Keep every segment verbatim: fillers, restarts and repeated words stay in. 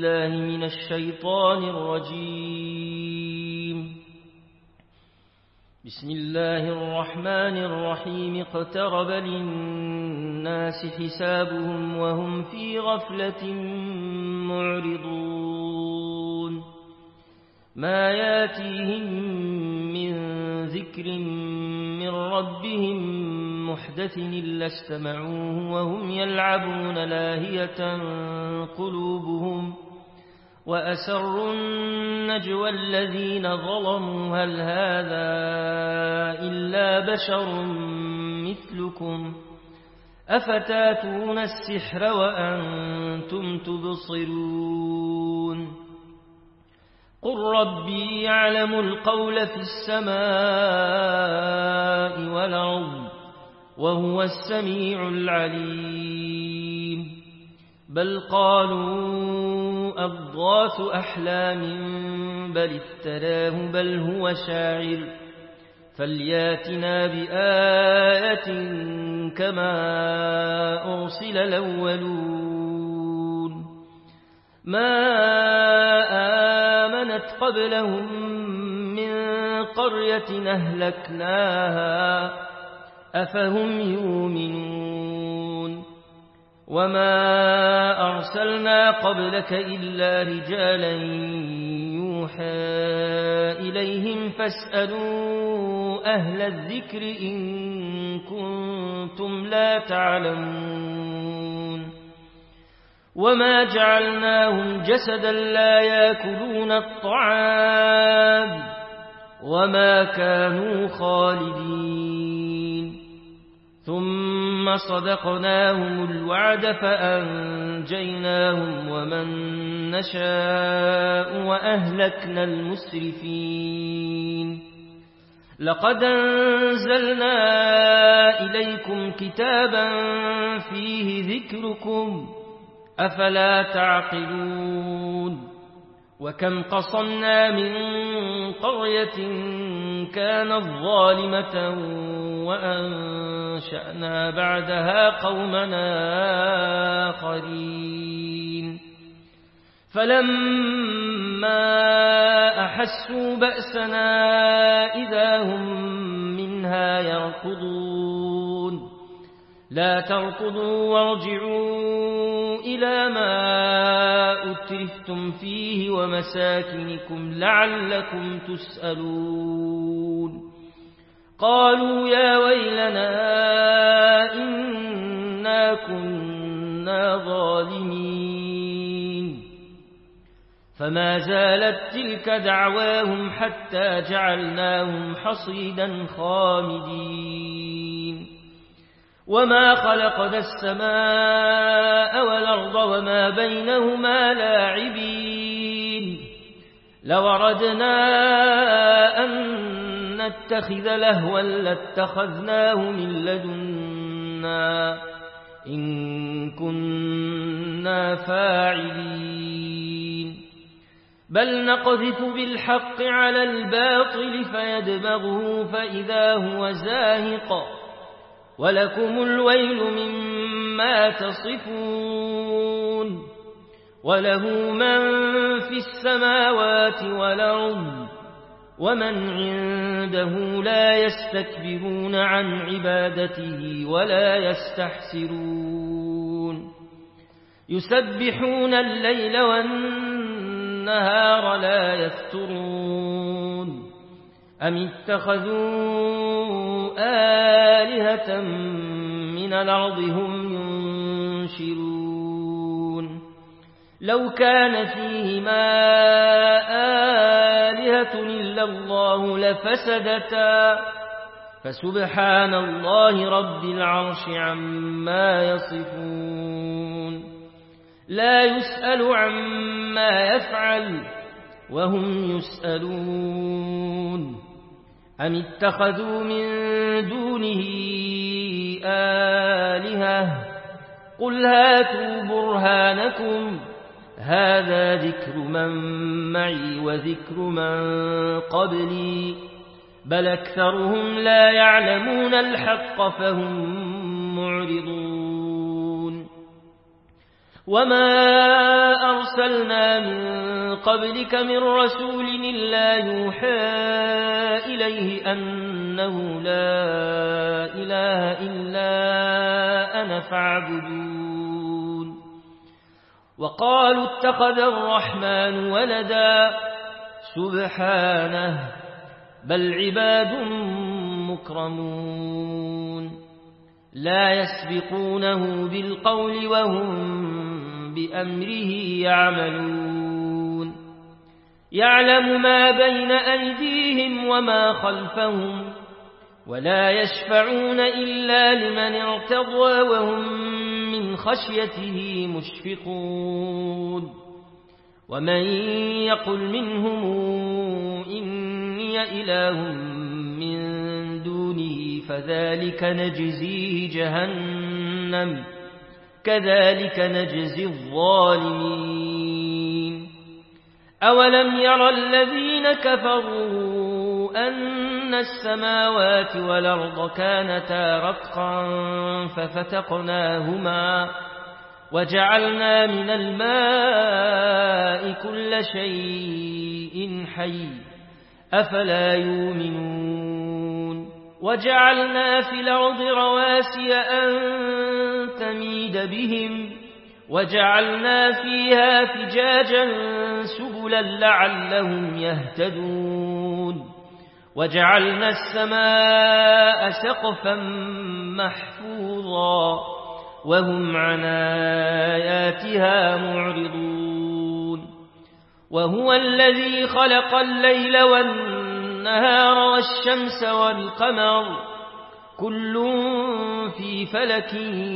بالله من الشيطان الرجيم. بسم الله الرحمن الرحيم. اقترب للناس حسابهم وهم في غفلة معرضون. ما ياتيهم من ذكر من ربهم محدث إلا استمعوه وهم يلعبون لاهية قلوبهم وأسروا النجوى الذين ظلموا هل هذا إلا بشر مثلكم أفتاتون السحر وأنتم تبصرون. قل ربي يعلم القول في السماء والأرض وهو السميع العليم. بل قالوا أضغاث أحلام بل افتراه بل هو شاعر فلياتنا بآية كما أرسل الأولون. ما آمنت قبلهم من قرية أهلكناها أفهم يؤمنون. وما أرسلنا قبلك إلا رجالا يوحى إليهم فاسألوا أهل الذكر إن كنتم لا تعلمون. وما جعلناهم جسدا لا يأكلون الطعام وما كانوا خالدين. ثم صدقناهم الوعد فأنجيناهم ومن نشاء وأهلكنا المسرفين. لقد أنزلنا إليكم كتابا فيه ذكركم أفلا تعقلون. وكم قصمنا من قرية كانت ظالمة وأنشأنا بعدها قومنا آخرين. فلما أحسوا بأسنا إذا هم منها يركضون. لا تركضوا وارجعوا إلى ما أترفتم فيه ومساكنكم لعلكم تسألون. قالوا يا ويلنا إنا كنا ظالمين. فما زالت تلك دعواهم حتى جعلناهم حصيدا خامدين. وما خلقنا السماء والأرض وما بينهما لاعبين. لو أردنا أن نتخذ لهوا لاتخذناه من لدنا إن كنا فاعلين. بل نقذف بالحق على الباطل فيدمغه فإذا هو زاهق ولكم الويل مما تصفون. وله من في السماوات والأرض ومن عنده لا يستكبرون عن عبادته ولا يستحسرون. يسبحون الليل والنهار لا يفترون. أم اتخذوا آلهة من الأرض هم ينشرون. لو كان فيهما آلهة إلا الله لفسدتا فسبحان الله رب العرش عما يصفون. لا يسأل عما يفعل وهم يسألون. أم اتخذوا من دونه آلهة قل هاتوا برهانكم هذا ذكر من معي وذكر من قبلي بل أكثرهم لا يعلمون الحق فهم معرضون. وما أرسلنا أرسلنا من قبلك من رسول إلا يوحى إليه أنه لا إله إلا أنا فاعبدون وقالوا اتخذ الرحمن ولدا سبحانه بل عباد مكرمون لا يسبقونه بالقول وهم بأمره يعملون يعلم ما بين أيديهم وما خلفهم ولا يشفعون إلا لمن ارتضى وهم من خشيته مشفقون ومن يقل منهم إني إله من دونه فذلك نجزيه جهنم كذلك نجزي الظالمين أولم يرى الذين كفروا أن السماوات والأرض كانتا رتقا ففتقناهما وجعلنا من الماء كل شيء حي أفلا يؤمنون وجعلنا في الأرض رواسي أن تميد بهم وجعلنا فيها فجاجا سبلا لعلهم يهتدون وجعلنا السماء سقفا محفوظا وهم عن آياتها معرضون وهو الذي خلق الليل والنهار والشمس والقمر كل في فلك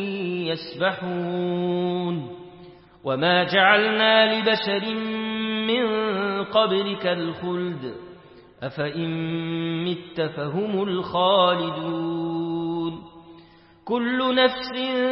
يسبحون وما جعلنا لبشر من قبلك الخلد أفإن مت فهم الخالدون كل نفس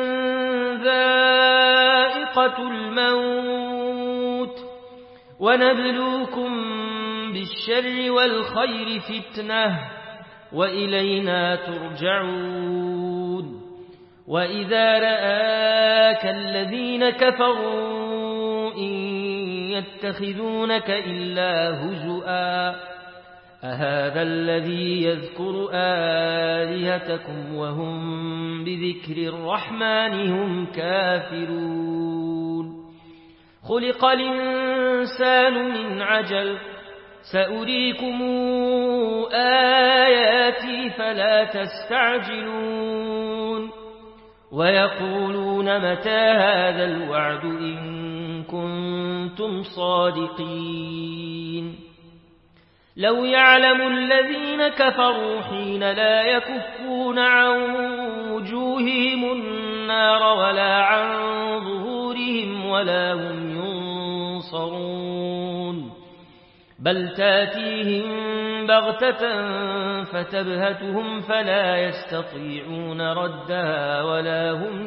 ذائقة الموت ونبلوكم بالشر والخير فتنة وإلينا ترجعون وإذا رآك الذين كفروا إن يتخذونك إلا هزؤا أهذا الذي يذكر آلهتكم وهم بذكر الرحمن هم كافرون خلق الإنسان من عجل سأريكم آياتي فلا تستعجلون ويقولون متى هذا الوعد إن كنتم صادقين لو يعلم الذين كفروا حين لا يكفون عن وجوههم النار ولا عن ظهورهم ولا هم ينصرون بل تاتيهم بغتة فتبهتهم فلا يستطيعون ردها ولا هم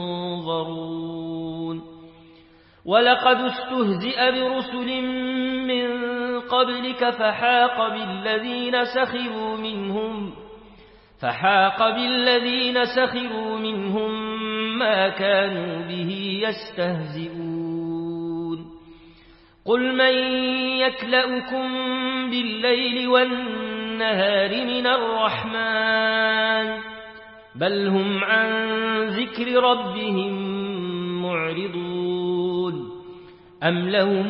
ينظرون ولقد استهزئ برسل من قبلك فحاق بالذين سخروا منهم فحاق بالذين سخروا منهم ما كانوا به يستهزئون قل من يكلؤكم بالليل والنهار من الرحمن بل هم عن ذكر ربهم معرضون أم لهم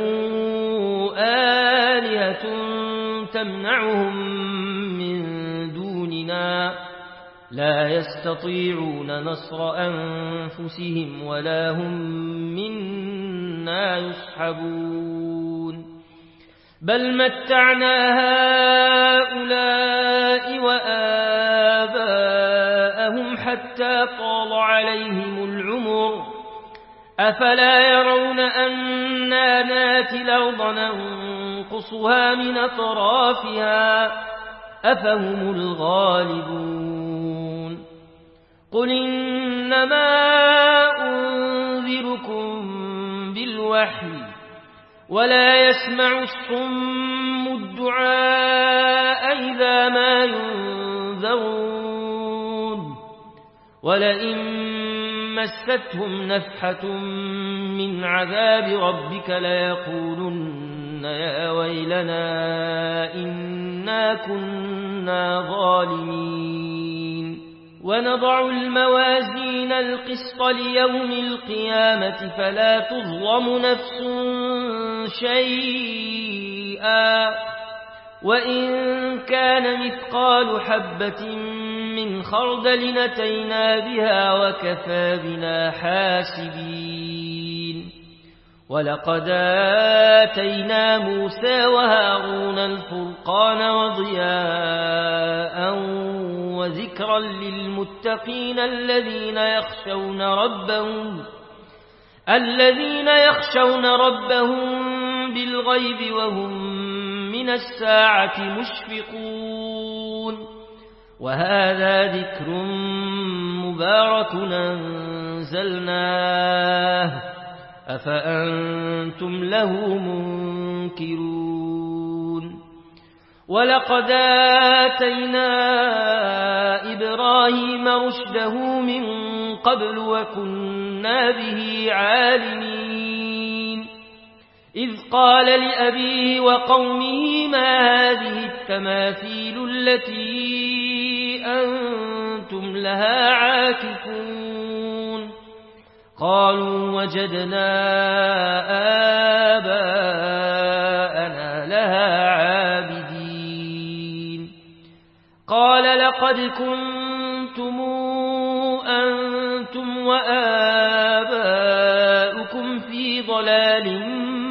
آلهة تمنعهم من دوننا لا يستطيعون نصر أنفسهم ولا هم منا يصحبون بل متعنا هؤلاء وآباءهم حتى طال عليهم العمر أفلا يرون أنا ناتي الأرض ننقصها من أطرافها أفهم الغالبون قل إنما أنذركم بالوحي ولا يسمع الصم الدعاء إذا ما ينذرون ولئن مستهم نفحة من عذاب ربك ليقولن يا ويلنا إنا كنا ظالمين ونضع الموازين القسط ليوم القيامة فلا تظلم نفس شيئا وإن كان مثقال حبة من خردل أتينا بها وكفى بنا حاسبين ولقد آتينا موسى وهارون الفرقان وضياء وذكرا للمتقين الذين يخشون ربهم الذين يخشون ربهم بالغيب وهم من الساعة مشفقون وهذا ذكر مبارك أنزلناه أفأنتم له منكرون ولقد آتينا إبراهيم رشده من قبل وكنا به عالمين إذ قال لأبيه وقومه ما هذه التماثيل التي أنتم لها عاكفون قالوا وجدنا آباءنا لها عابدين قال لقد كنتم أنتم وآباؤكم في ضلال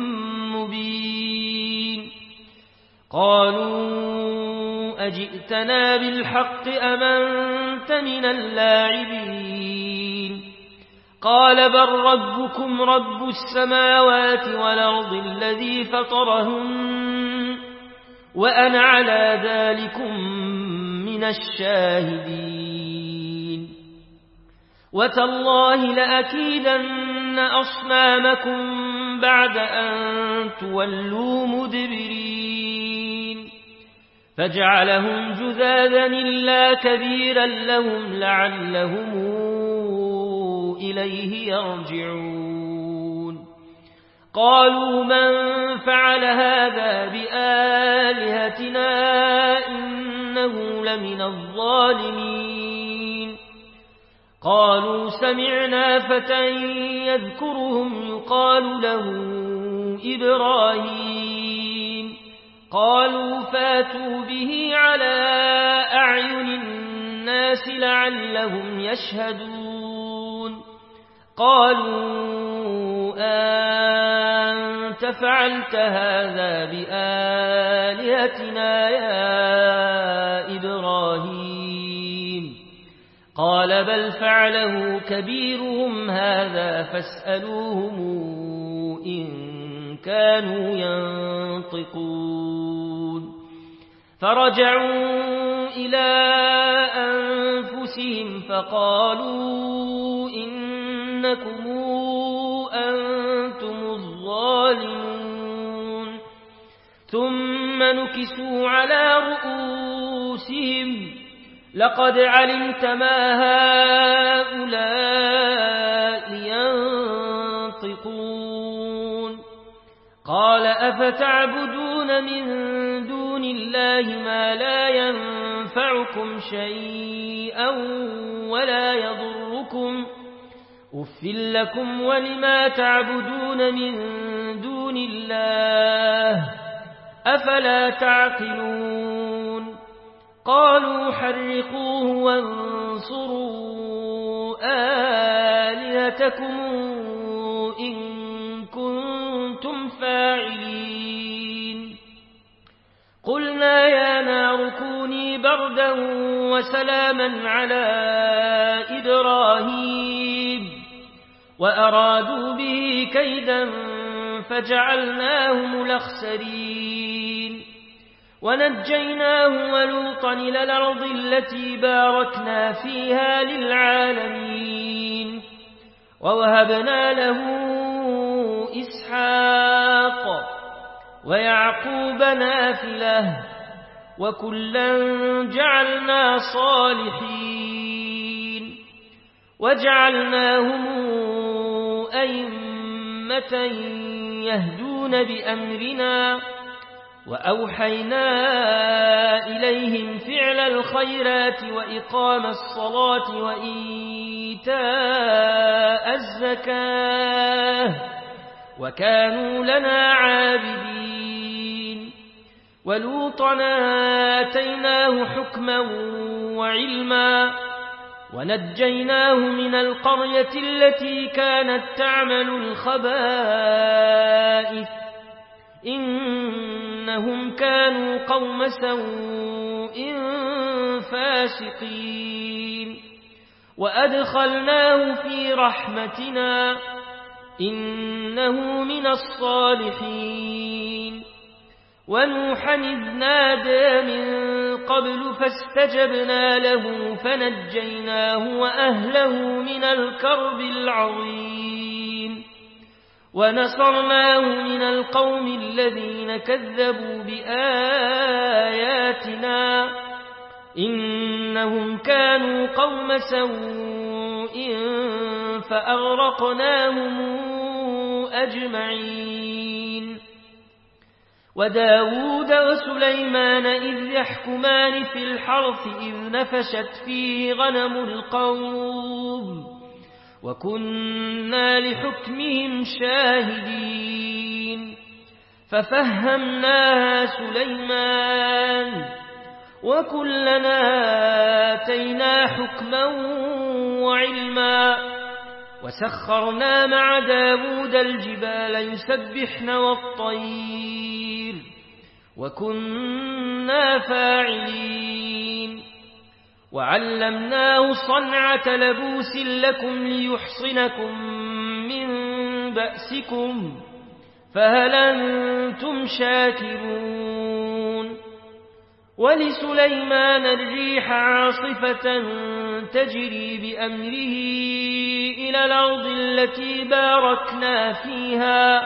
مبين قالوا أجئتنا بالحق أم أنت من اللاعبين قال بل ربكم رب السماوات والأرض الذي فطرهن وأنا على ذلكم من الشاهدين وتالله لأكيدن أصنامكم بعد أن تولوا مدبرين فجعلهم جذاذا إلا كبيرا لهم لعلهم إليه يرجعون قالوا من فعل هذا بآلهتنا إنه لمن الظالمين قالوا سمعنا فتى يذكرهم يقال له إبراهيم قالوا فاتوا به على أعين الناس لعلهم يشهدون قالوا أنت فعلت هذا بآلهتنا يا إبراهيم قال بل فعله كبيرهم هذا فاسألوهم إن كانوا ينطقون فرجعوا إلى أنفسهم فقالوا إنكم أنتم الظالمون ثم نكسوا على رؤوسهم لقد علمت ما هؤلاء ينطقون قال أفتعبدون من دون الله ما لا ينفعكم شيئا ولا يضركم أف لكم ولما تعبدون من دون الله أفلا تعقلون قالوا حرقوه وانصروا آلهتكم إن كنتم فاعلين قلنا يا نار كوني بردا وسلاما على إبراهيم وأرادوا به كيدا فجعلناهم الأخسرين ونجيناه ولوطا إلى الأرض التي باركنا فيها للعالمين ووهبنا له إسحاق ويعقوب نافلة وكلا جعلنا صالحين وجعلناهم أئمة يهدون بأمرنا وأوحينا إليهم فعل الخيرات وإقام الصلاة وإيتاء الزكاة وكانوا لنا عابدين ولوطا آتيناه حكما وعلما ونجيناه من القرية التي كانت تعمل الخبائث إنهم كانوا قوم سوء فاسقين وأدخلناه في رحمتنا إنه من الصالحين ونوحا إذ نادى من قبل فاستجبنا له فنجيناه وأهله من الكرب العظيم ونصرناه من القوم الذين كذبوا بآياتنا إنهم كانوا قوم سوء فأغرقناهم أجمعين وداود وسليمان إذ يحكمان في الحرث إذ نفشت فيه غنم القوم وكنا لحكمهم شاهدين ففهمناها سليمان وكلنا آتينا حكما وعلما وسخرنا مع داود الجبال يسبحن والطير وكنا فاعلين وعلمناه صنعة لبوس لكم ليحصنكم من بأسكم فهل أنتم شاكرون ولسليمان الريح عاصفة تجري بأمره إلى الأرض التي باركنا فيها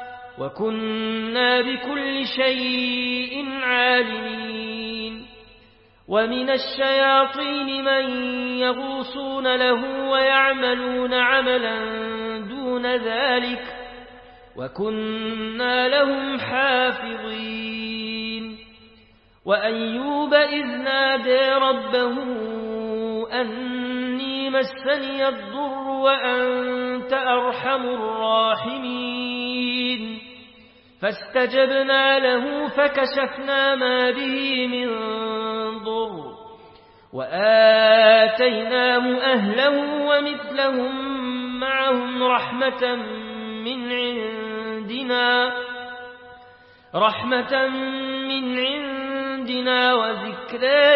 وكنا بكل شيء عالمين ومن الشياطين من يغوصون له ويعملون عملا دون ذلك وكنا لهم حافظين وأيوب إذ نادى ربه أني مسني الضر وأنت أرحم الراحمين فاستجبنا له فكشفنا ما به من ضر وآتيناه أهله ومثلهم معهم رحمة من عندنا رحمة من عندنا وذكرى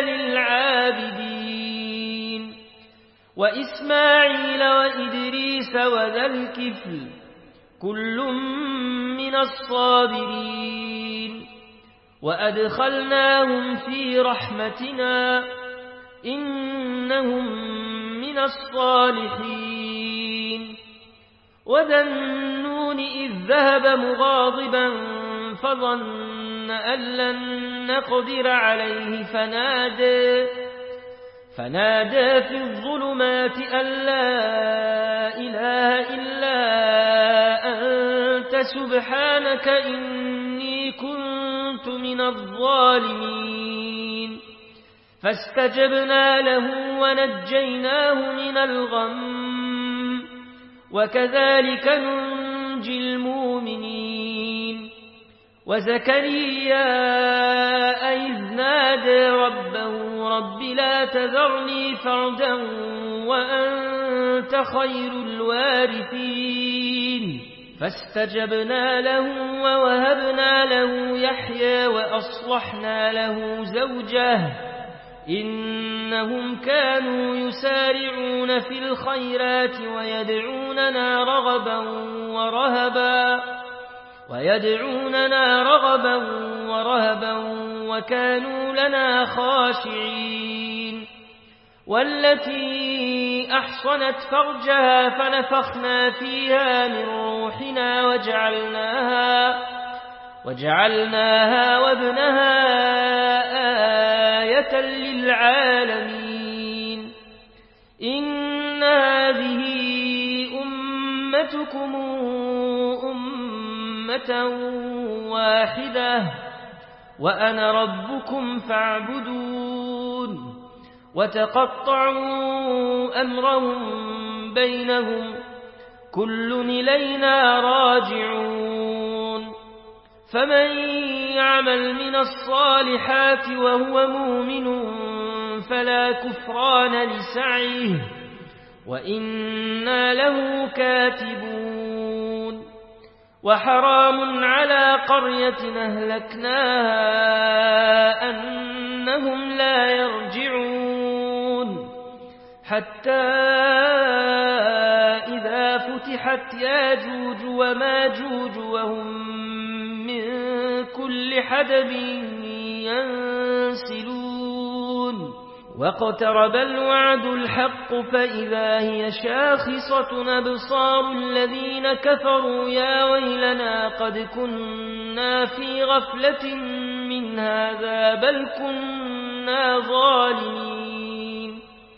للعابدين وإسماعيل وإدريس وذا الكفل كل من الصابرين وأدخلناهم في رحمتنا إنهم من الصالحين وذا النون إذ ذهب مغاضبا فظن أن لن نقدر عليه فنادى فنادى في الظلمات أن لا إله إلا أنت سبحانك إني كنت من الظالمين فاستجبنا له ونجيناه من الغم وكذلك ننجي المؤمنين وزكريا إذ نادى ربه رب لا تذرني فردا وأنت خير الوارثين فاستجبنا له ووهبنا له يحيى وأصلحنا له زوجه إنهم كانوا يسارعون في الخيرات ويدعوننا رغبا ورهبا ويدعوننا رغبا ورهبا وكانوا لنا خاشعين والتي أحصنت فرجها فنفخنا فيها من روحنا وجعلناها وجعلناها وابنها آية للعالمين إن هذا جعلتكم أمة واحدة وأنا ربكم فاعبدون وتقطعوا أمرهم بينهم كل إلينا راجعون فمن يعمل من الصالحات وهو مؤمن فلا كفران لسعيه وإنا له كاتبون وحرام على قرية أهلكناها أنهم لا يرجعون حتى إذا فتحت ياجوج وماجوج وهم من كل حدب ينسلون واقترب الوعد الحق فإذا هي شاخصة أبصار الذين كفروا يا ويلنا قد كنا في غفلة من هذا بل كنا ظالمين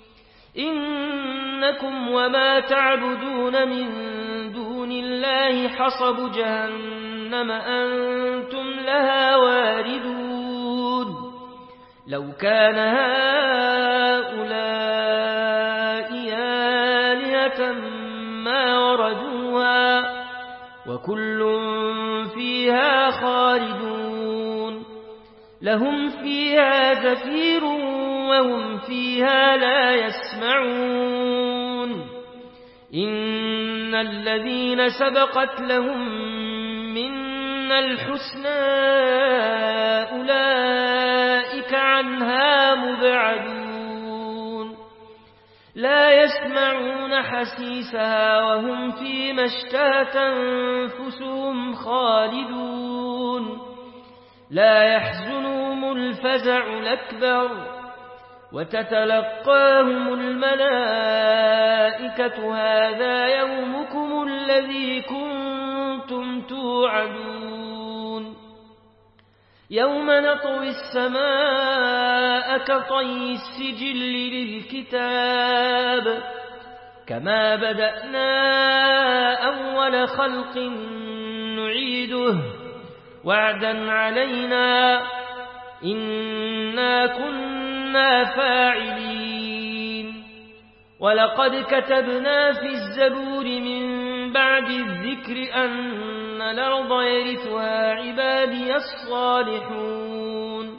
إنكم وما تعبدون من دون الله حصب جهنم أنتم لها واردون لو كان هؤلاء آلهة ما وردوها وكل فيها خالدون لهم فيها زفير وهم فيها لا يسمعون إن الذين سبقت لهم منا الحسنى أولئك عنها مبعدون لا يسمعون حسيسها وهم فيما اشتهت أنفسهم خالدون لا يحزنهم الفزع الأكبر وتتلقاهم الملائكة هذا يومكم الذي كنتم توعدون يوم نطوي السماء كطي السجل للكتاب كما بدأنا أول خلق نعيده وعدا علينا إنا كنا فاعلين ولقد كتبنا في الزبور من بعد الذكر أن الأرض يرثها عبادي الصالحون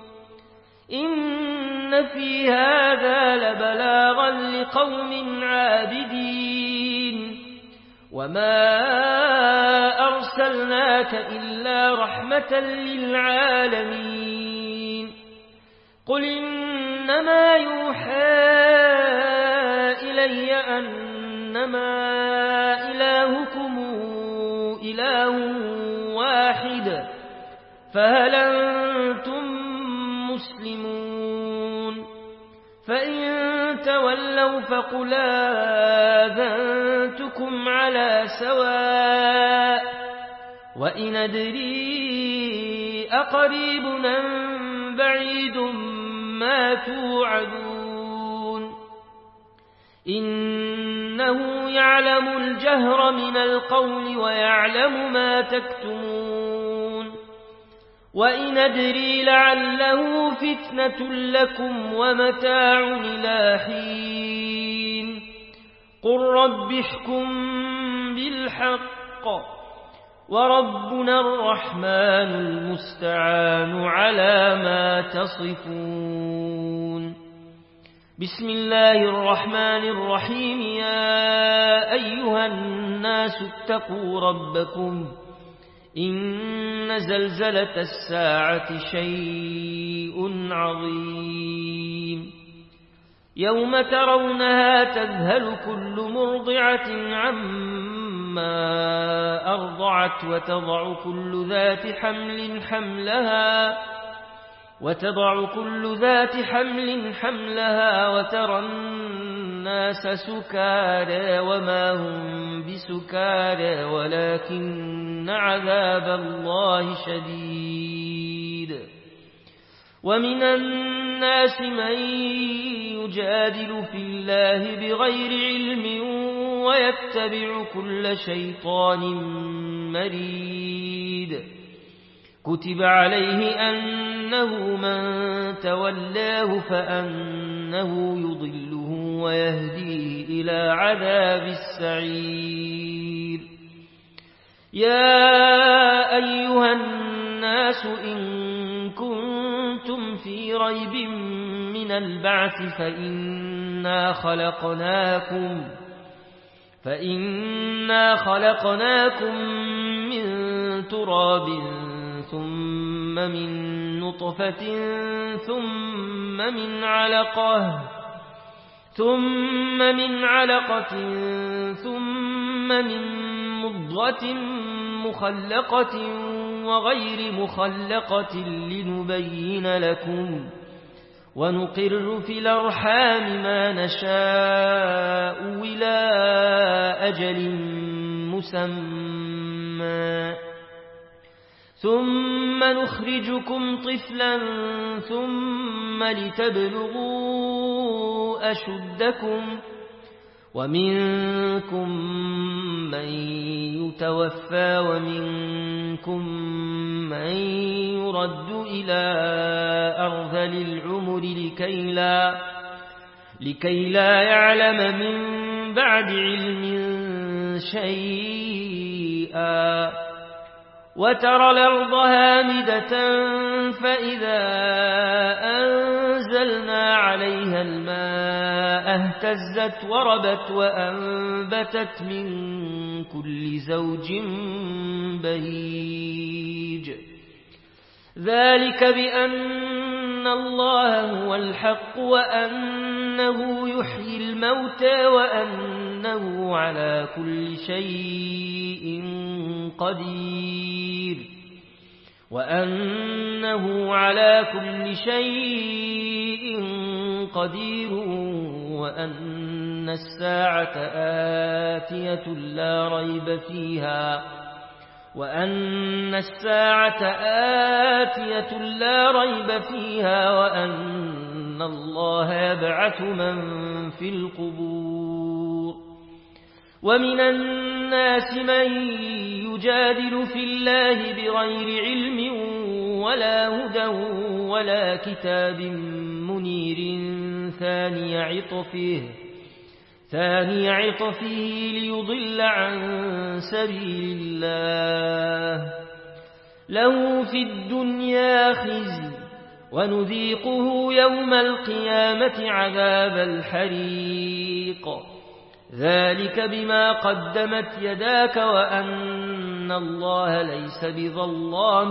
إن في هذا لبلاغا لقوم عابدين وما أرسلناك إلا رحمة للعالمين قل إنما يوحى إلي أنما إلهكم إله واحد فهل أنتم مسلمون فإن تولوا فقل آذنتكم على سواء وإن أدري أقريب أم بعيد ما توعدون إنه يعلم الجهر من القول ويعلم ما تكتمون وإن أدري لعله فتنة لكم ومتاع إلى حين قل رب احكم بالحق وربنا الرحمن المستعان على ما تصفون بسم الله الرحمن الرحيم يا أيها الناس اتقوا ربكم إن زلزلة الساعة شيء عظيم يوم ترونها تذهل كل مرضعة عما أرضعت وتضع كل ذات حمل حملها وتضع كل ذات حمل حملها وترى الناس سكارى وما هم بسكارى ولكن عذاب الله شديد ومن الناس من يجادل في الله بغير علم ويتبع كل شيطان مريد كتب عليه أنه من تولاه فأنه يضله ويهديه إلى عذاب السعير يا أيها الناس إن كنتم في ريب من البعث فإنا خلقناكم فإنا خلقناكم من تراب ثم من نطفة ثم من علقة ثم من علقة ثم من مضغة مخلقة وغير مخلقة لنبين لكم ونقر في الأرحام ما نشاء إلى أجل مسمى ثم نخرجكم طفلا ثم لتبلغوا أشدكم ومنكم من يتوفى ومنكم من يرد إلى أرذل العمر لكي لا, لكي لا يعلم من بعد علم شيئا وترى الأرض هامدة فإذا أنزلنا عليها الماء اهتزت وربت وأنبتت من كل زوج بهيج ذلك بأن الله هو الحق وأنه يحيي الموتى وأنه على كل شيء قدير وأنه على كل شيء قدير وأن الساعة آتية لا ريب فيها وأن الساعة آتية لا ريب فيها وأن الله يبعث من في القبور ومن الناس من يجادل في الله بغير علم ولا هدى ولا كتاب منير ثاني عطفه ثاني عطفه ليضل عن سبيل الله له في الدنيا خزي ونذيقه يوم القيامة عذاب الحريق ذلك بما قدمت يداك وأن الله ليس بظلام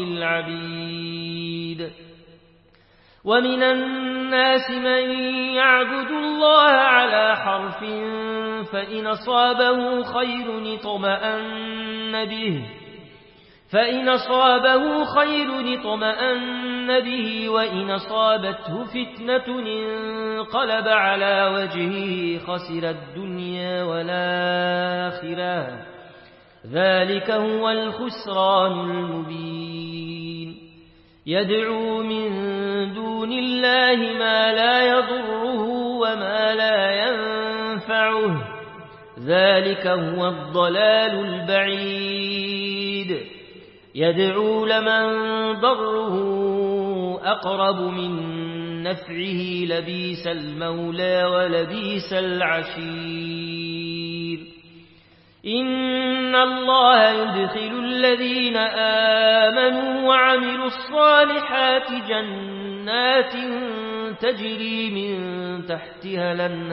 للعبيد ومن الناس من يعبد الله على حرف فإن أصابه خير اطمأن به فإن أصابه خير اطمأن به وإن أصابته فتنة انقلب على وجهه خسر الدنيا والآخرة ذلك هو الخسران المبين يدعو من دون الله ما لا يضره وما لا ينفعه ذلك هو الضلال البعيد يدعو لمن ضره أقرب من نفعه لبيس المولى ولبيس العشير إن الله يدخل الذين آمنوا وعملوا الصالحات جنات تجري من تحتها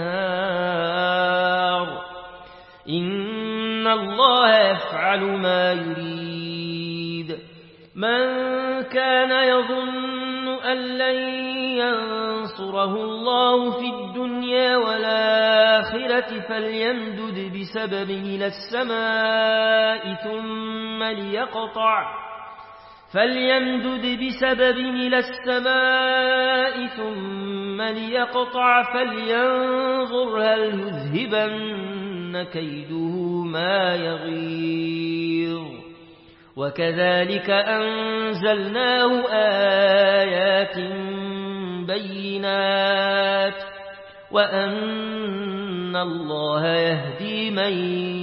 الأنهار إن الله يفعل ما يريد من كان يظن أن لن ينصره الله في الدنيا والآخرة فليمدد بسبب إلى السماء ثم ليقطع فليمدد بسبب إلى السماء ثم ليقطع فلينظر هل يذهبن كيده ما يغيظ وكذلك أنزلناه آيات بينات وأن الله يهدي من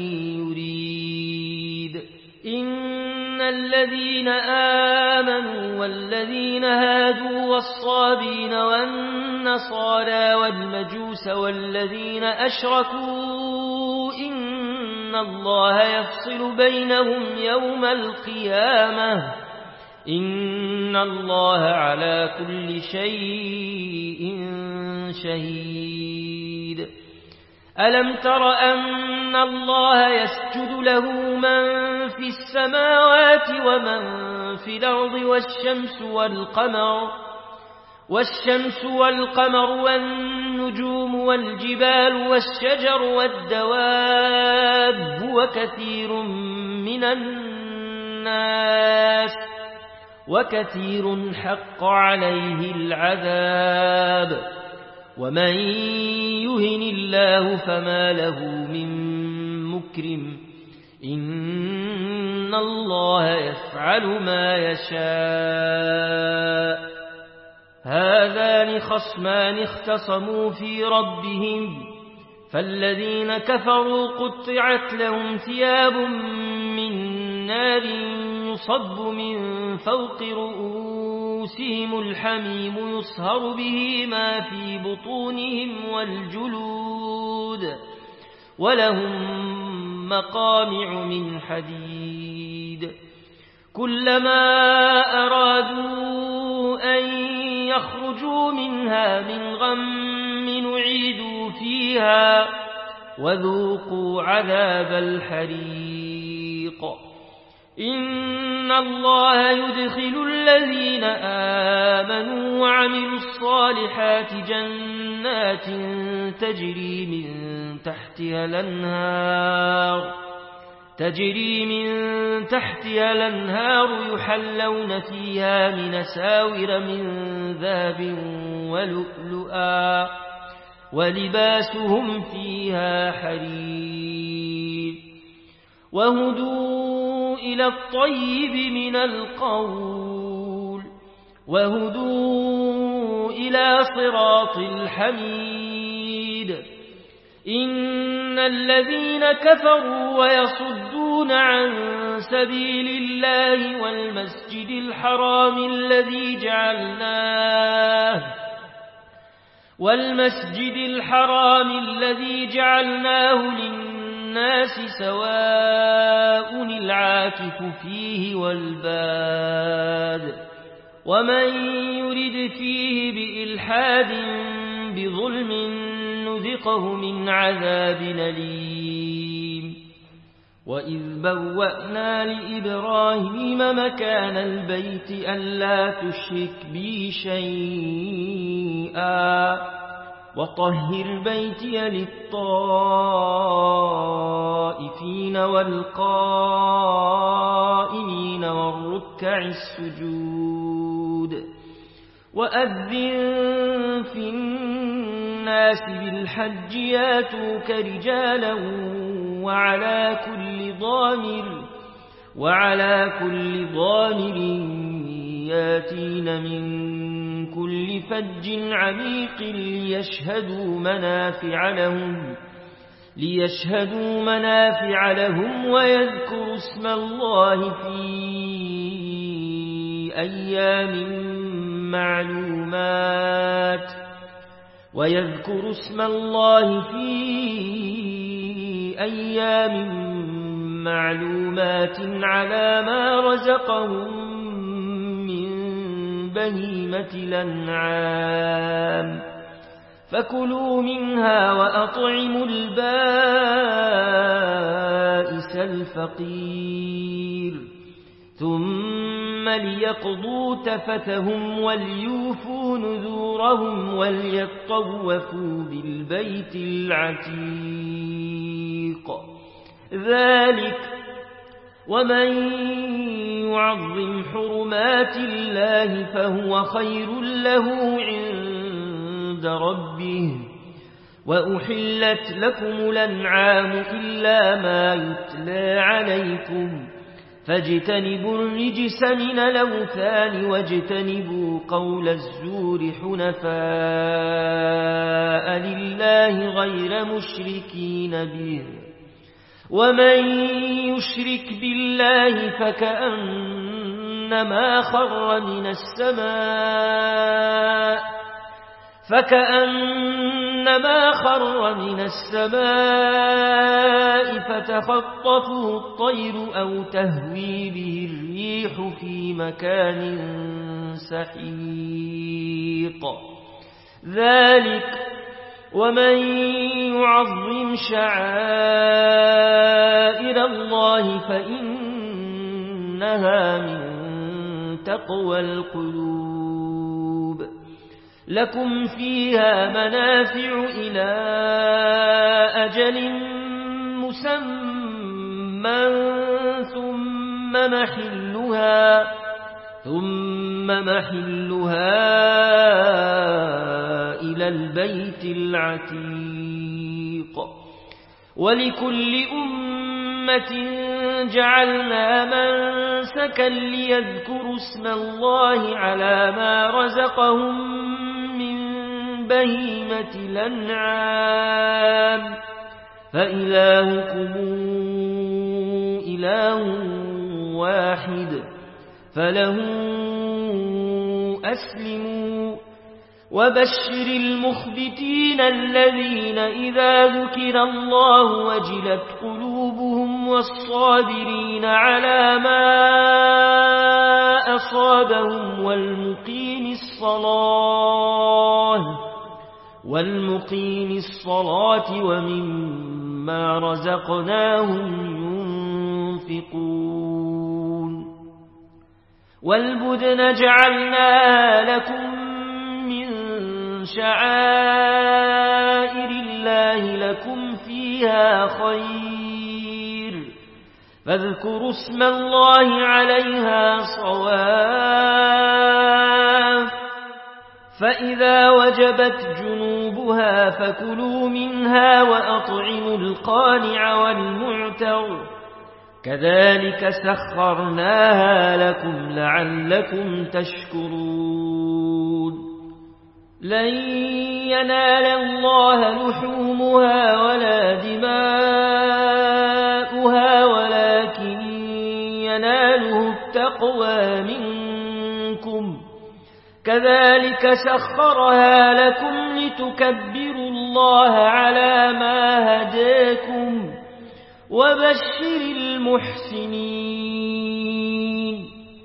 يريد. إن الذين آمنوا والذين هادوا والصابين والنصارى والمجوس والذين أشركوا إن الله يفصل بينهم يوم القيامة إن الله على كل شيء شهيد. ألم تر أن الله يسجد له من في السماوات ومن في الأرض والشمس والقمر والشمس والقمر والنجوم والجبال والشجر والدواب وكثير من الناس وكثير حق عليه العذاب ومن يهن الله فما له من مكرم إن الله يفعل ما يشاء. هذان خصمان اختصموا في ربهم فالذين كفروا قطعت لهم ثياب من نار يصب من فوق رؤوسهم الحميم يصهر به ما في بطونهم والجلود ولهم مقامع من حديد. كلما أرادوا أن يخرجوا منها من غم نعيدوا فيها وذوقوا عذاب الحريق. إن الله يدخل الذين آمنوا وعملوا الصالحات جنات تجري من تحتها الأنهار تجري من تحتها الأنهار يحلون فيها من ساور من ذهب ولؤلؤا ولباسهم فيها حرير. وهدوا إلى الطيب من القول وهدوا إلى صراط الحميد. إن الذين كفروا ويصدون عن سبيل الله والمسجد الحرام الذي جعلناه والمسجد الحرام الذي جعلناه للناس سواء العاكف فيه والباد ومن يرد فيه بإلحاد بظلم نذقه من عذاب أليم. وإذ بوأنا لإبراهيم مكان البيت ألا تشرك بي شيئا وطهر بيتي للطائفين والقائمين والركع السجود. وأذن في الناس بالحج ياتوك رجالا وعلى كل ضامر وعلى كل ضامر ياتين من كل فج عميق ليشهدوا منافع لهم ليشهدوا منافع لهم ويذكروا اسم الله في أيام معلومات ويذكروا اسم الله في أيام معلومات على ما رزقهم من بهيمة الأنعام فكلوا منها وأطعموا البائس الفقير ثم ليقضوا تفتهم وليوفوا نذورهم وليطوفوا بالبيت العتيق. ذلك ومن يعظم حرمات الله فهو خير له عند ربه. وأحلت لكم الأنعام إلا ما يتلى عليكم فاجتنبوا الرجس من الأوثان واجتنبوا قول الزور حنفاء لله غير مشركين به ومن يشرك بالله فكأنما خر من السماء فكأنما خر من السماء فتخطفه الطير أو تهوي به الريح في مكان سحيق ذلك ومن يعظم شعائر الله فإنها من تقوى القلوب لكم فيها منافع إلى أجل مسمى ثم محلها ثم محلها إلى البيت العتيق ولكل أمة جعلنا منسكا ليذكروا اسم الله على ما رزقهم من بهيمة الأنعام فإلهكم إله واحد فله أسلموا وبشر المخبتين الذين إذا ذكر الله وجلت قلوبهم والصابرين على ما أصابهم والمقيم الصلاة والمقيم الصلاة ومما رزقناهم ينفقون والبدن جعلناها لكم من شعائر الله لكم فيها خير فاذكروا اسم الله عليها صواف فإذا وجبت جنوبها فكلوا منها وأطعموا القانع والمعتر كذلك سخرناها لكم لعلكم تشكرون لن ينال الله لحومها ولا دماؤها ولكن يناله التقوى منكم كذلك سخرها لكم لتكبروا الله على ما هداكم وبشر المحسنين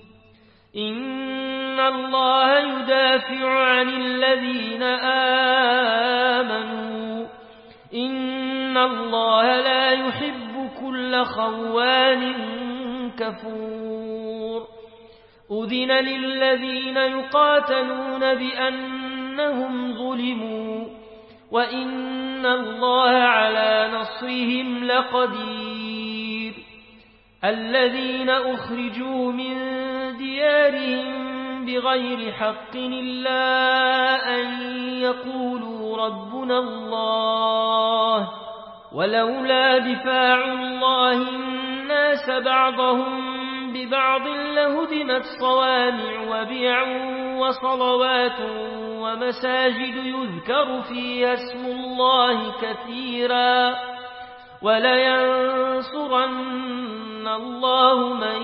إن الله يدافع عن الذين آمنوا إن الله لا يحب كل خوان كفور أذن للذين يقاتلون بأنهم ظلموا وإن الله على نصرهم لقدير الذين أخرجوا من ديارهم بغير حق إلا أن يقولوا ربنا الله ولولا دفاع الله الناس بعضهم ببعض لهدمت صوامع وبيع وصلوات ومساجد يذكر فيها اسم الله كثيرا ولينصرن الله من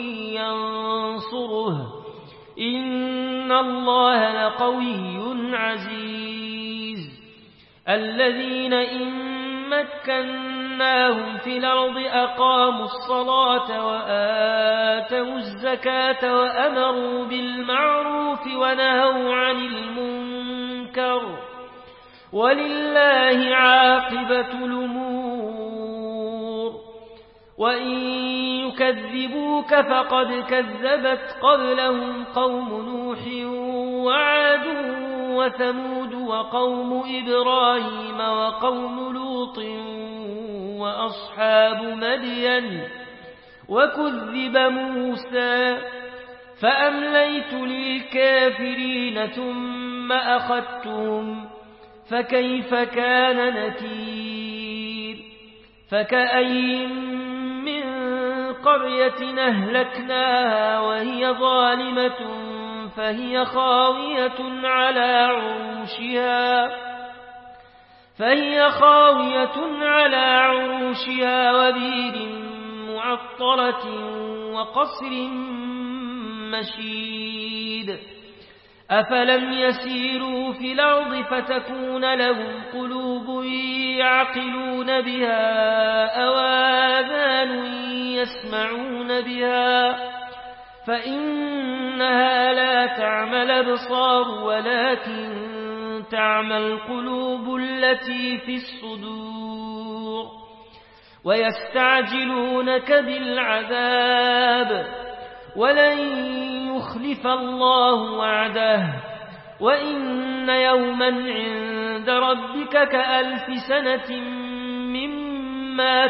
ينصره إن الله لقوي عزيز الذين إن مكناهم في الأرض أقاموا الصلاة وآتوا الزكاة وأمروا بالمعروف ونهوا عن المنكر ولله عاقبة الأمور وإن يكذبوك فقد كذبت قبلهم قوم نوح وعاد وثمود وقوم إبراهيم وقوم لوط وأصحاب مدين وكذب موسى فأمليت للكافرين ثم أخذتهم فكيف كان نكير فكأين من قرية أهلكناها وهي ظالمة فهي خاوية على عروشها فهي خاوية على عروشها وبير معطلة وقصر مشيد أفلم يسيروا في الأرض فتكون لهم قلوب يعقلون بها أو آذان يسمعون بها فإنها لا تعمى الأبصار ولكن تعمى القلوب التي في الصدور ويستعجلونك بالعذاب ولن يخلف الله وعده وإن يوما عند ربك كألف سنة مما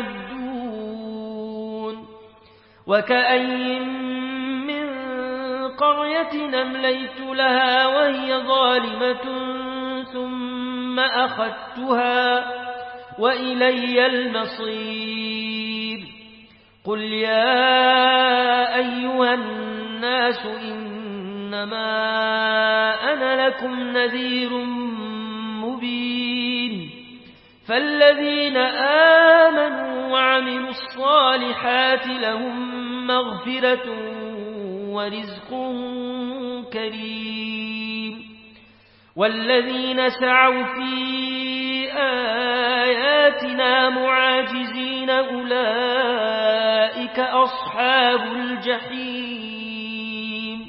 تعدون وكأي من قرية أمليت لها وهي ظالمة ثم أخذتها وإلي المصير قل يا أيها الناس إنما أنا لكم نذير مبين فالذين آمنوا وعملوا الصالحات لهم مغفرة ورزق كريم والذين سعوا في آياتنا معاجزين أولئك أصحاب الجحيم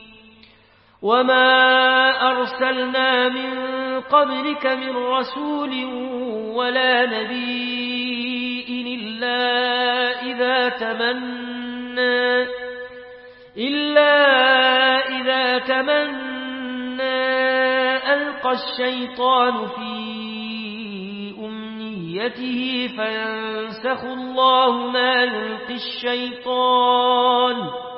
وما أرسلنا من قبلك من رسول ولا نبي إلا إذا تمنى إلا إذا تمنى ألقى الشيطان في أمنيته فينسخ الله ما يلقي الشيطان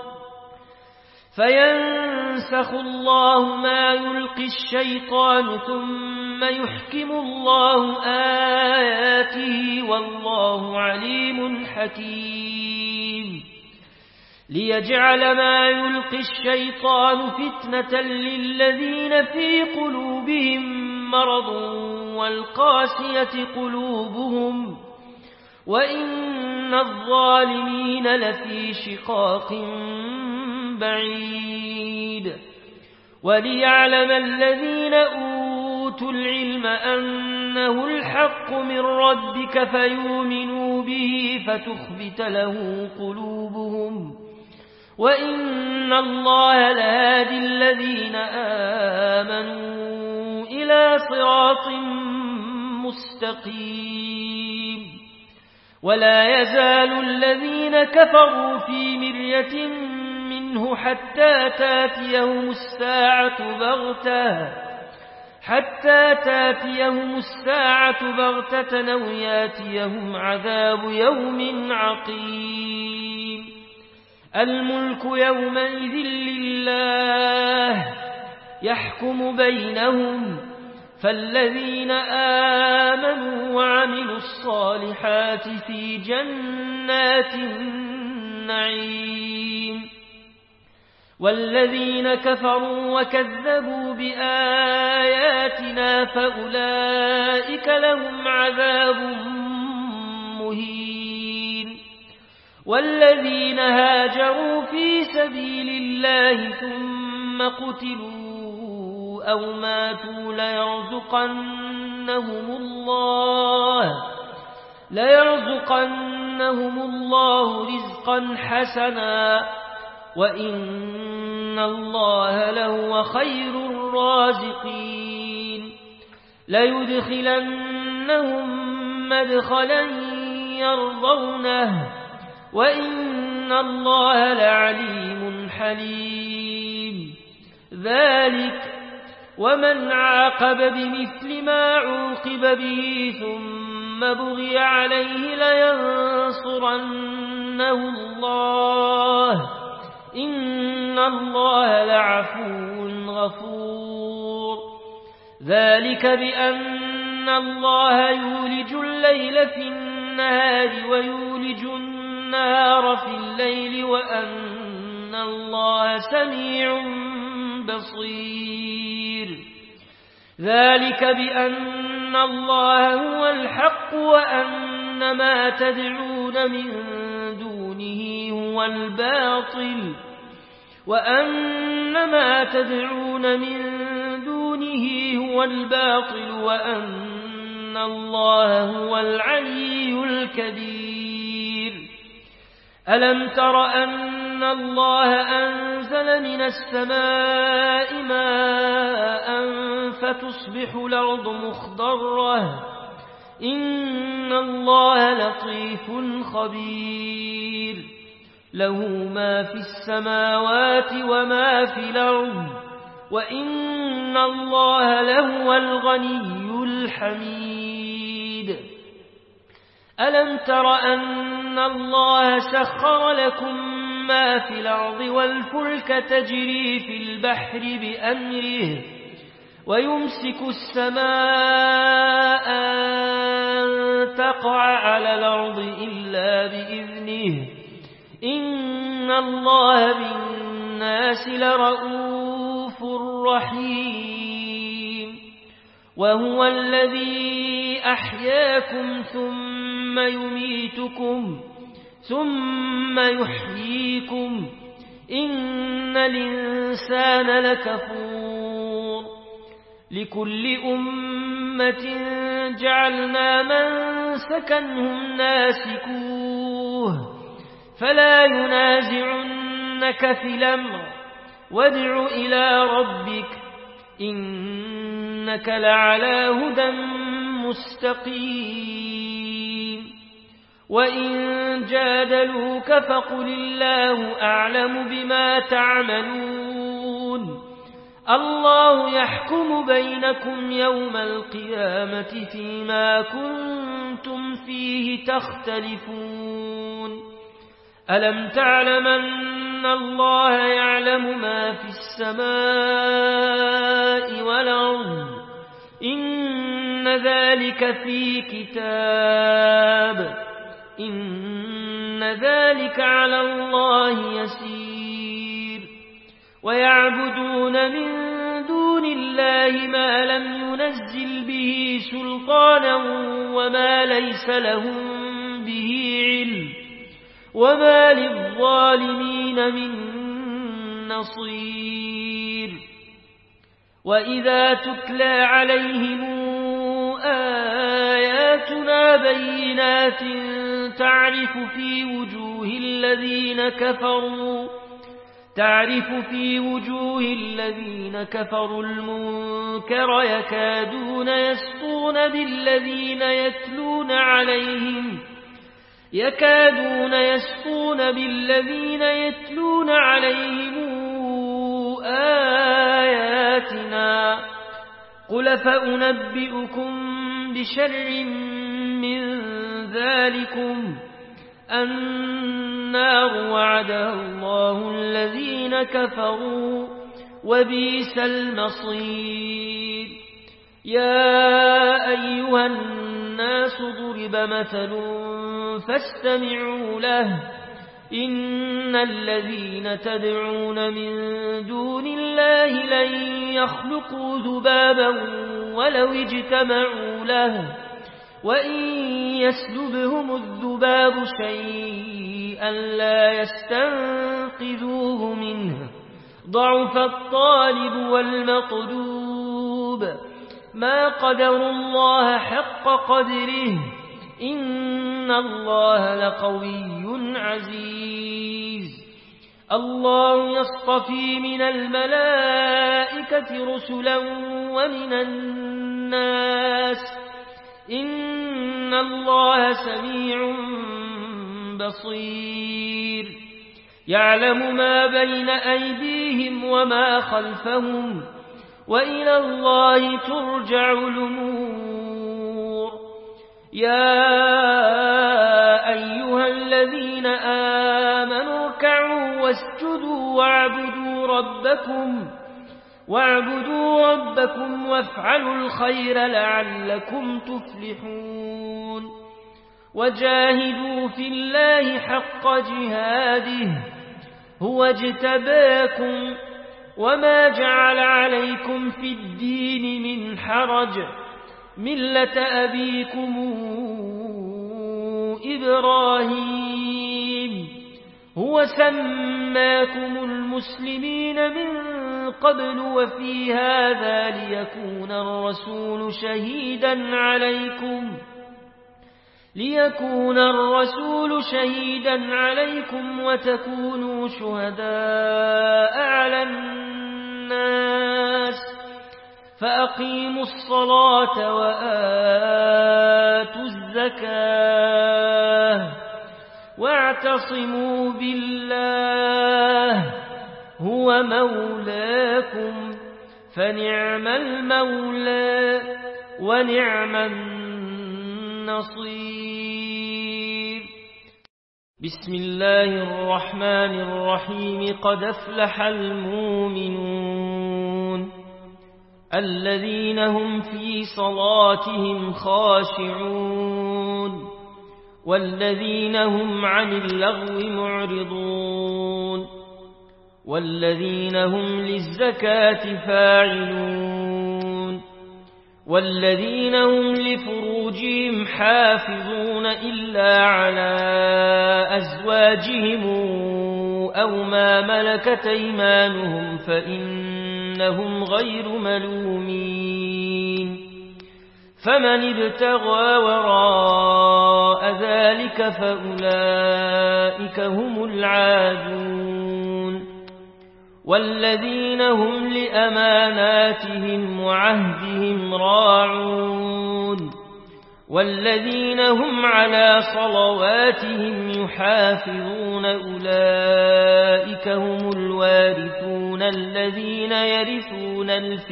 فينسخ الله ما يلقي الشيطان ثم يحكم الله آياته والله عليم حكيم ليجعل ما يلقي الشيطان فتنة للذين في قلوبهم مرض والقاسية قلوبهم وإن الظالمين لفي شقاق بعيد وليعلم الذين أوتوا العلم أنه الحق من ربك فيؤمنوا به فتخبت له قلوبهم وإن الله لهادي الذين آمنوا إلى صراط مستقيم ولا يزال الذين كفروا في مرية منه حتى تاتيهم الساعة بغتة حتى تاتيهم الساعة بغتة أو ياتيهم عذاب يوم عقيم الملك يومئذ لله يحكم بينهم فالذين آمنوا وعملوا الصالحات في جنات النعيم والذين كفروا وكذبوا بآياتنا فأولئك لهم عذاب مهين والذين هاجروا في سبيل الله ثم قتلوا أو ماتوا ليرزقنهم الله ليرزقنهم الله رزقا حسنا وإن الله لهو خير الرازقين ليدخلنهم مدخلا يرضونه وإن الله لعليم حليم ذلك ومن عاقب بمثل ما عوقب به ثم بغي عليه لينصرنه الله إن الله لعفو غفور ذلك بأن الله يولج الليل في النهار ويولج النهار في الليل وأن الله سميع بصير ذلك بأن الله هو الحق وأن ما تدعون من دونه هو الباطل وأن ما تدعون من دونه هو الباطل وأن الله هو العلي الكبير ألم تر أن الله أنزل من السماء ماء فتصبح الأرض مخضرة إن الله لطيف خبير له ما في السماوات وما في الأرض وإن الله لهو الغني الحميد ألم تر أن الله سخر لكم ما في الأرض والفلك تجري في البحر بأمره ويمسك السماء أن تقع على الأرض إلا بإذنه إن الله بالناس لرؤوف رحيم وهو الذي أحياكم ثم يميتكم ثم يحييكم إن الإنسان لكفور لكل أمة جعلنا منسكا هم ناسكوه فلا ينازعنك في الأمر وادع إلى ربك إنك لعلى هدى مستقيم وإن جادلوك فقل الله أعلم بما تعملون الله يحكم بينكم يوم القيامة فيما كنتم فيه تختلفون ألم تعلم أن الله يعلم ما في السماء والأرض إن ذلك في كتاب إن ذلك على الله يسير ويعبدون من دون الله ما لم ينزل به سلطانا وما ليس لهم به علم وما للظالمين من نصير وإذا تتلى عليهم آياتنا بينات تعرف في وجوه الذين كفروا تعرف في وجوه الذين كفروا المنكر يكادون يسطون بالذين يتلون عليهم يكادون يسطون بالذين يتلون عليهم آياتنا قل فأنبئكم بشر من ذلكم النار وعدها الله الذين كفروا وبئس المصير يا أيها الناس ضرب مثل فاستمعوا له إن الذين تدعون من دون الله لن يخلقوا ذبابا ولو اجتمعوا له وإن يسلبهم الذباب شيئا لا يستنقذوه منه ضعف الطالب والمطلوب ما قدروا الله حق قدره إن الله لقوي عزيز الله يصطفي من الملائكة رسلا ومن الناس إن الله سميع بصير يعلم ما بين أيديهم وما خلفهم وإلى الله ترجع الأمور يا أيها الذين آمنوا اركعوا واسجدوا واعبدوا ربكم واعبدوا ربكم وافعلوا الخير لعلكم تفلحون وجاهدوا في الله حق جهاده هو اجتباكم وما جعل عليكم في الدين من حرج ملة أبيكم إبراهيم هو سماكم المسلمين من قبل وفي هذا ليكون الرسول شهيدا عليكم ليكون الرسول شهيدا عليكم وتكونوا شهداء على الناس فأقيموا الصلاة وآتوا الزكاة واعتصموا بالله هو مولاكم فنعم المولى ونعم النصير. بسم الله الرحمن الرحيم. قد أفلح المؤمنون الذين هم في صلاتهم خاشعون والذين هم عن اللغو معرضون والذين هم للزكاة فاعلون والذين هم لفروجهم حافظون إلا على أزواجهم أو ما ملكت أيمانهم فإنهم غير ملومين فمن ابتغى وراء ذلك فأولئك هم العادون والذين هم لأماناتهم وعهدهم راعون والذين هم على صلواتهم يحافظون أولئك هم الوارثون الذين يرثون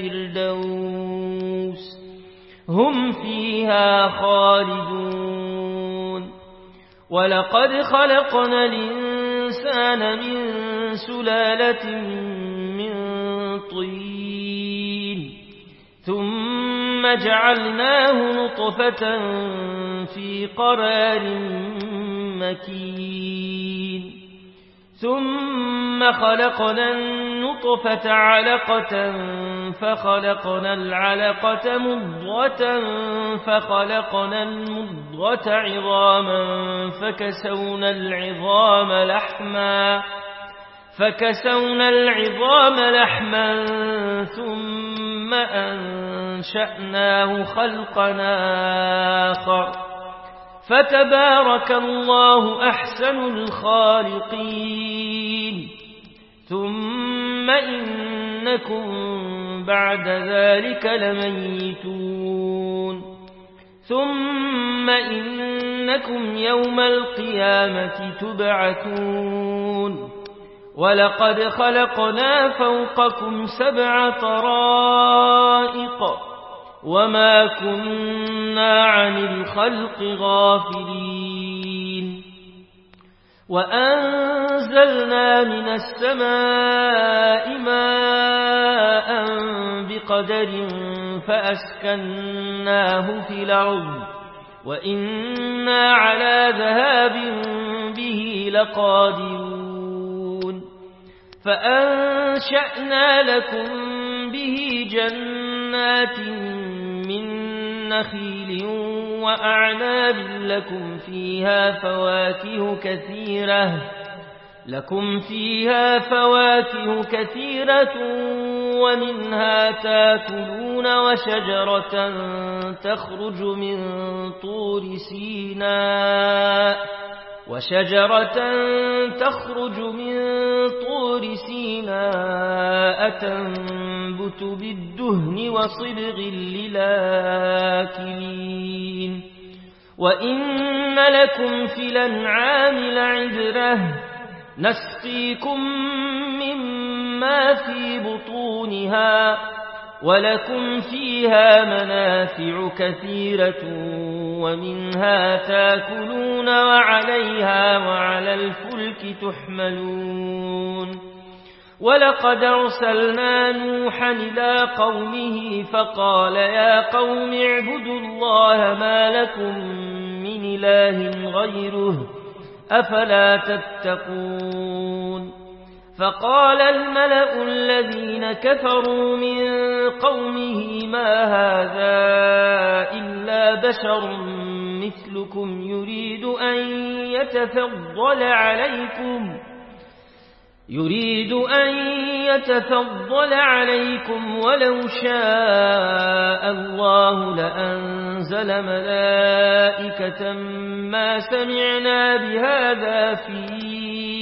الفردوس هم فيها خالدون. ولقد خلقنا الإنسان من سلالة من طين ثم جعلناه نطفة في قرار مكين ثم خلقنا النطفة علقة فخلقنا العلقة مضغة فخلقنا المضغة عظاما فكسونا العظام لحما فكسونا العظام لحما ثم أنشأناه خلقا آخر فتبارك الله أحسن الخالقين. ثم إنكم بعد ذلك لميتون ثم إنكم يوم القيامة تبعثون ولقد خلقنا فوقكم سبع طرائق وما كنا عن الخلق غافلين وأنزلنا من السماء ماء بقدر فأسكناه في الأرض وإنا على ذهاب به لقادرون فأنشأنا لكم به جنات من نخيل وأعناب لكم فيها فواكه كثيرة لكم فيها فواكه كثيرة ومنها تاكلون وشجرة تخرج من طور سيناء وشجرة تخرج من طور سيناء تنبت بالدهن وصبغ للآكلين وإن لكم في الأنعام لعبرة نسقيكم مما في بطونها ولكم فيها منافع كثيرة ومنها تاكلون وعليها وعلى الفلك تحملون ولقد أرسلنا نوحا إلى قومه فقال يا قوم اعبدوا الله ما لكم من من إله غيره أفلا تتقون فقال الملأ الذين كفروا من قومه ما هذا إلا بشر مثلكم يريد أن يتفضل عليكم يريد أن يتفضل عليكم ولو شاء الله لأنزل ملائكة ما سمعنا بهذا في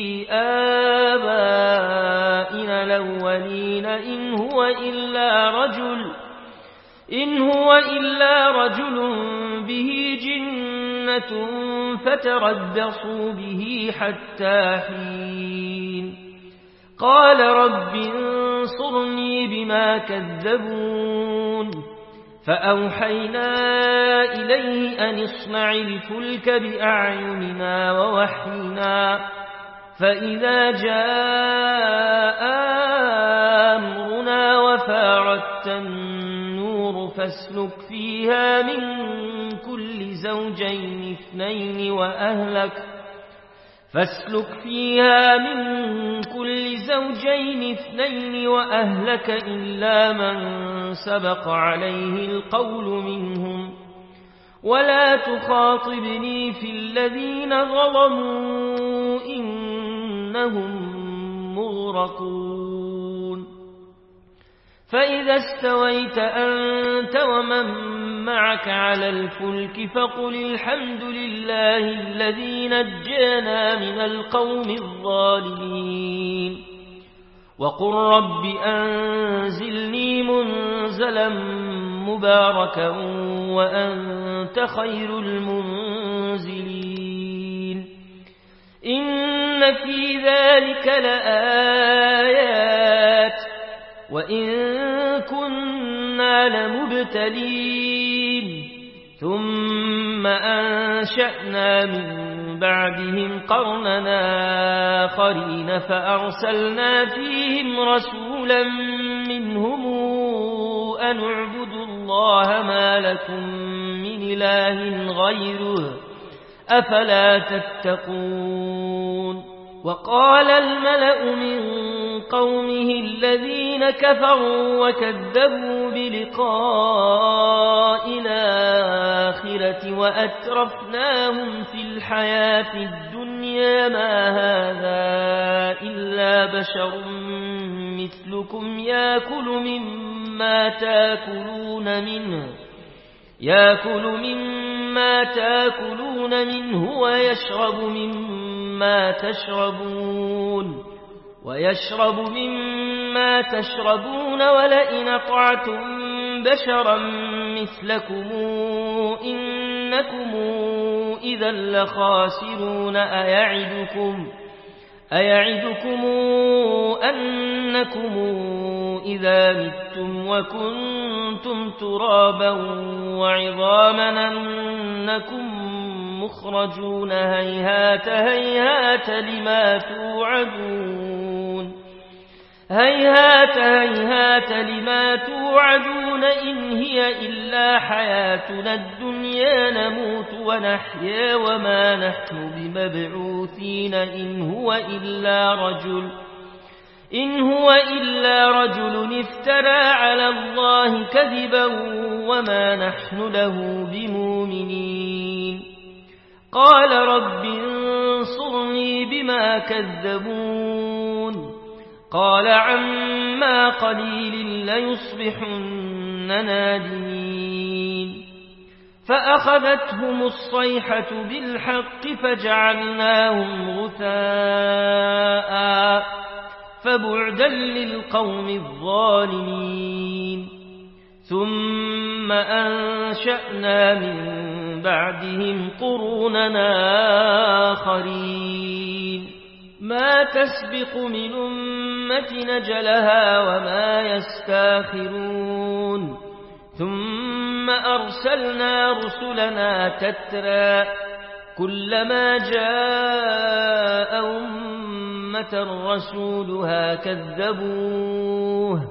آبائنا الأولين إن هو إلا رجل إن هو إلا رجل به جنة فتربصوا به حتى حين قال رب انصرني بما كذبون فأوحينا إليه أن اصنع الفلك بأعيننا ووحينا فإذا جاء أمرنا وفارت النور فاسلك فيها من كل زوجين اثنين وأهلك فاسلك فيها من كل زوجين اثنين وأهلك إلا من سبق عليه القول منهم ولا تخاطبني في الذين ظلموا إنهم مغرقون فإذا استويت أنت ومن معك على الفلك فقل الحمد لله الذي نجانا من القوم الظالمين وقل رب أنزلني منزلا مباركا وأنت خير المنزلين إن في ذلك لآيات وإن كنا لمبتلين ثم أنشأنا من بعدهم قرننا آخرين فأرسلنا فيهم رسولا منهم أن اعبدوا الله ما لكم من إله غيره أفلا تتقون وقال الملأ من قومه الذين كفروا وكذبوا بلقاء الآخرة وأترفناهم في الحياة الدنيا ما هذا إلا بشر مثلكم يأكل مما تأكلون منه يأكل مما تأكلون منه ويشرب مما تشربون ويشرب مما تشربون ولئن أطعتم بشرا مثلكم إنكم إذا لخاسرون أيعدكم أيعدكم أنكم إذا متم وكنتم ترابا وعظاما أنكم مخرجون هيهات هيهات لما توعدون هيهات هيهات لما توعدون إن هي إلا حياتنا الدنيا نموت ونحيا وما نحن بمبعوثين إن هو إلا رجل إن هو إلا رجل افترى على الله كذبا وما نحن له بمؤمنين قال رب انصرني بما كذبون قال عما قليل ليصبحن نادمين فأخذتهم الصيحة بالحق فجعلناهم غثاء فبعدا للقوم الظالمين ثم أنشأنا من بعدهم قروننا آخرين ما تسبق من أمة نجلها وما يستاخرون ثم أرسلنا رسلنا تترى كلما جاء أمة رسولها كذبوه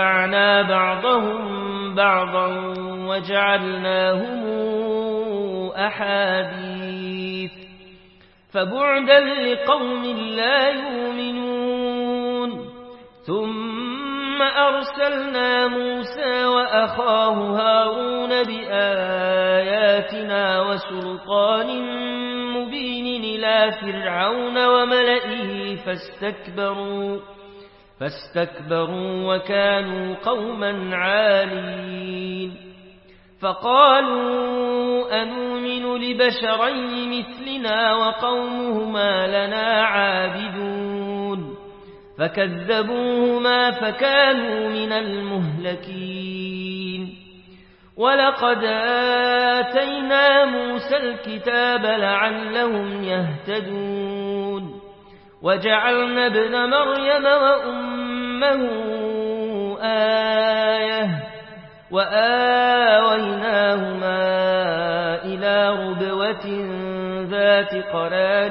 فأتبعنا بعضهم بعضا وجعلناهم أحاديث فبعدا لقوم لا يؤمنون. ثم أرسلنا موسى وأخاه هارون بآياتنا وسلطان مبين إلى فرعون وملئه فاستكبروا فاستكبروا وكانوا قوما عالين. فقالوا أنؤمن لبشرين مثلنا وقومهما لنا عابدون فكذبوهما فكانوا من المهلكين. ولقد آتينا موسى الكتاب لعلهم يهتدون وجعلنا ابن مريم وأمه آية وآويناهما إلى ربوة ذات قرار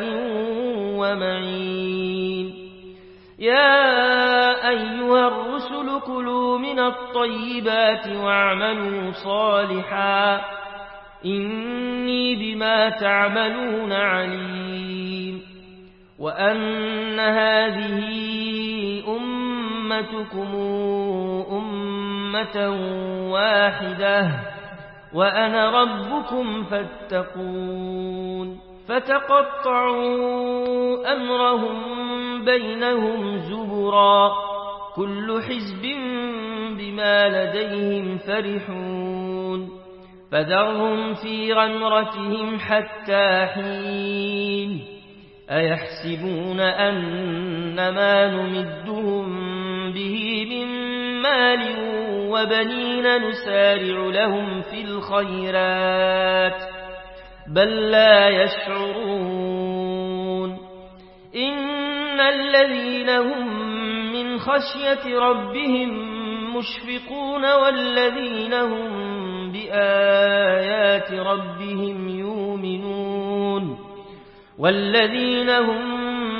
ومعين. يا أيها الرسل كلوا من الطيبات واعملوا صالحا إني بما تعملون عليم. وأن هذه أمتكم أمة واحدة وأنا ربكم فاتقون. فتقطعوا أمرهم بينهم زبرا كل حزب بما لديهم فرحون. فذرهم في غمرتهم حتى حين. أيحسبون أنما نمدهم به من مال وبنين نسارع لهم في الخيرات بل لا يشعرون. إن الذين هم من خشية ربهم مشفقون والذين هم بآيات ربهم يؤمنون والذين هم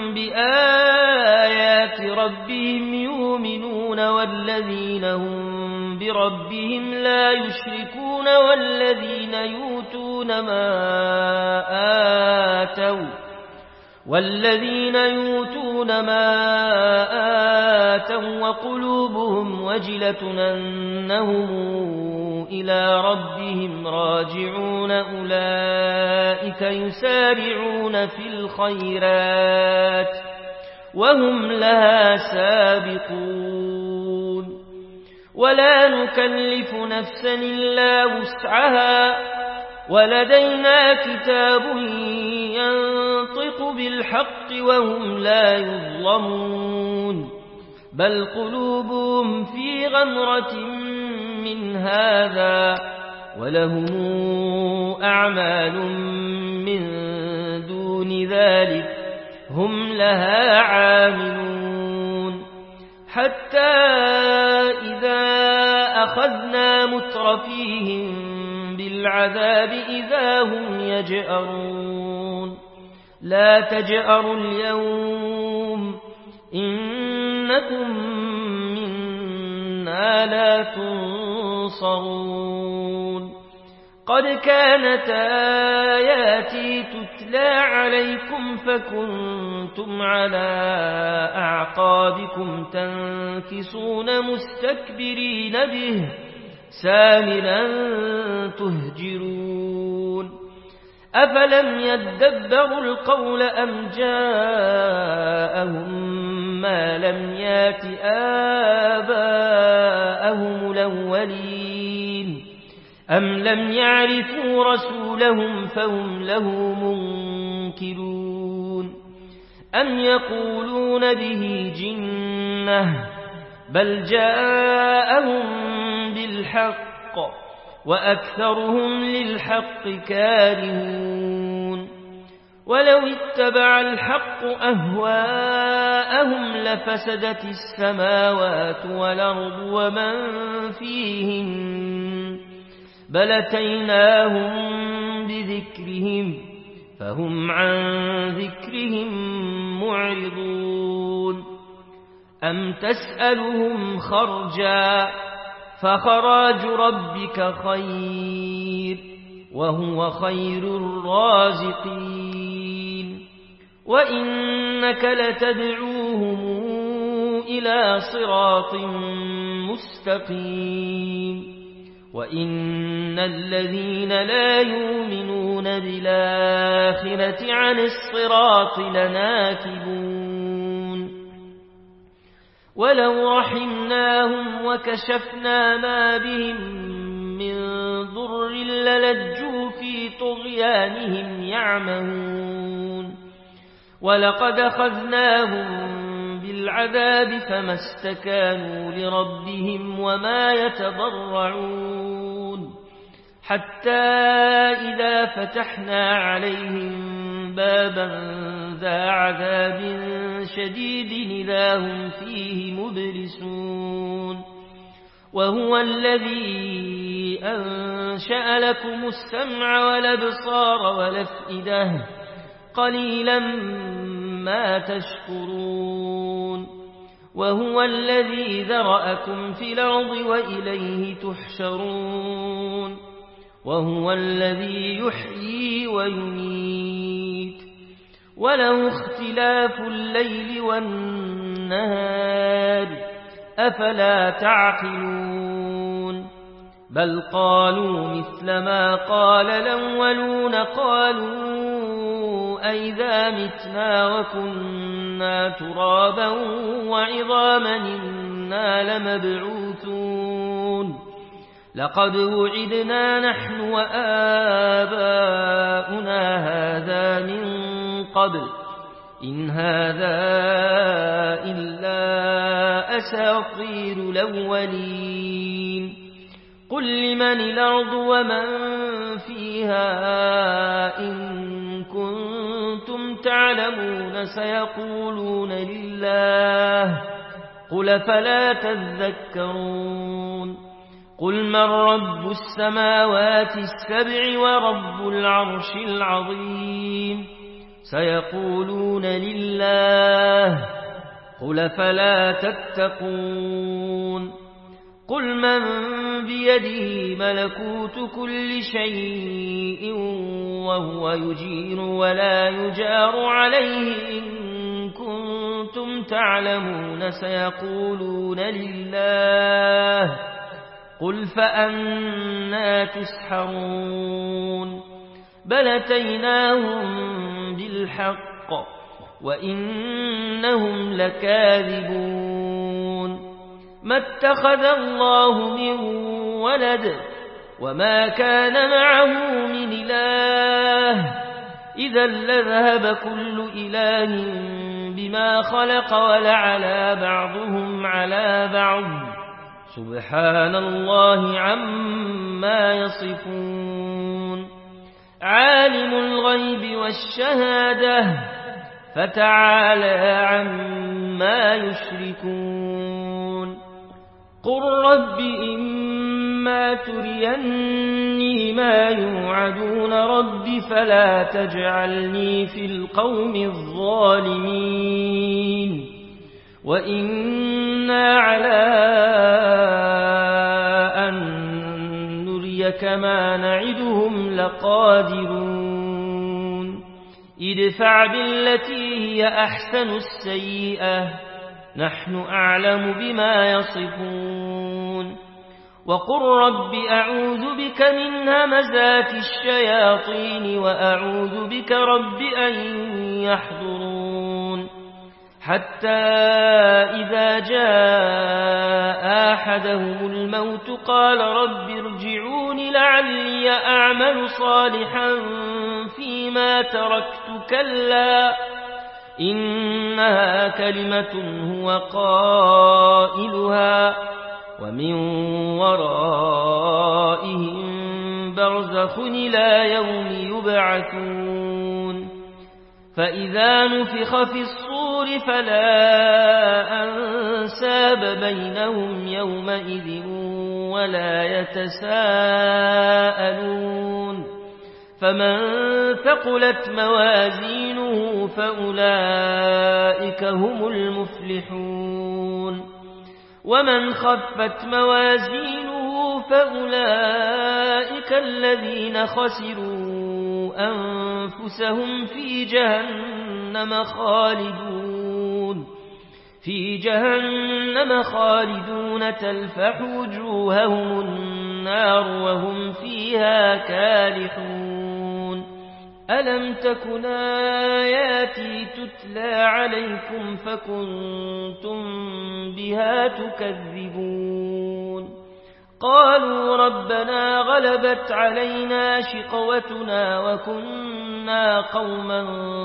بآيات ربهم يؤمنون والذين هم بربهم لا يشركون والذين يؤتون ما آتوا والذين يؤتون ما آتوا وقلوبهم وجلة أنهم إلى ربهم راجعون أولئك يسارعون في الخيرات وهم لها سابقون. ولا نكلف نفسا إلا وسعها ولدينا كتاب ينطق بالحق وهم لا يظلمون. بل قلوبهم في غمرة من هذا ولهم أعمال من دون ذلك هم لها عاملون. حتى إذا أخذنا مترفيهم بالعذاب إذا هم يجأرون. لا تجأروا اليوم إنكم منا لا تنصرون. قد كانت آياتي تتلى عليكم فكنتم على أعقابكم تنكصون مستكبرين به سامرا تهجرون. أفلم يدبروا القول أم جاءهم ما لم يات آباءهم الأولين أم لم يعرفوا رسولهم فهم له منكرون. أم يقولون به جنة بل جاءهم بالحق وأكثرهم للحق كارهون. ولو اتبع الحق أهواءهم لفسدت السماوات والأرض ومن فيهن بل أتيناهم بذكرهم فهم عن ذكرهم معرضون. أم تسألهم خرجا فخراج ربك خير وهو خير الرازقين وإنك لتدعوهم إلى صراط مستقيم وإن الذين لا يؤمنون بالآخرة عن الصراط لناكبون ولو رحمناهم وكشفنا ما بهم من ضر للجوا في طغيانهم يعمهون ولقد أخذناهم بالعذاب فما استكانوا لربهم وما يتضرعون حتى إذا فتحنا عليهم بابا ذا عذاب شديد إذا هم فيه مبلسون وهو الذي أنشأ لكم السمع والأبصار والأفئدة قليلا ما تشكرون وهو الذي ذرأكم في الأرض وإليه تحشرون وهو الذي يحيي ويميت وله اختلاف الليل والنهار أفلا تعقلون بل قالوا مثل ما قال الأولون قالوا أئذا متنا وكنا ترابا وعظاما إنا لمبعوثون لقد وعدنا نحن وآباؤنا هذا من قبل إن هذا إلا أساطير الأولين قل لمن الأرض ومن فيها إن كنتم تعلمون سيقولون لله قل فلا تذكرون قل من رب السماوات السبع ورب العرش العظيم سيقولون لله قل فلا تتقون قل من بيده ملكوت كل شيء وهو يجير ولا يجار عليه إن كنتم تعلمون سيقولون لله قل فأنا تسحرون بل أتيناهم بالحق وإنهم لكاذبون ما اتخذ الله من ولد وما كان معه من إله إذا لذهب كل إله بما خلق ولعلى بعضهم على بعض سبحان الله عما يصفون عالم الغيب والشهادة فتعالى عما يشركون قل رب إما تريني ما يوعدون رب فلا تجعلني في القوم الظالمين وإنا على أن نريك ما نعدهم لقادرون ادفع بالتي هي أحسن السيئة نحن أعلم بما يصفون وقل رب أعوذ بك من همزات الشياطين وأعوذ بك رب أن يحضرون حتى إذا جاء أحدهم الموت قال رب ارجعون لعلي أعمل صالحا فيما تركت كلا إنها كلمة هو قائلها ومن ورائهم برزخ إلى يوم يبعثون فإذا نفخ في الصور فلا أنساب بينهم يومئذ ولا يتساءلون فمن ثقلت موازينه فأولئك هم المفلحون ومن خفت موازينه فأولئك الذين خسروا أنفسهم في جهنم خالدون في جهنم خالدون تلفح وجوههم النار وهم فيها كالحون ألم تكن آياتي تتلى عليكم فكنتم بها تكذبون قالوا ربنا غلبت علينا شقوتنا وكنا قوما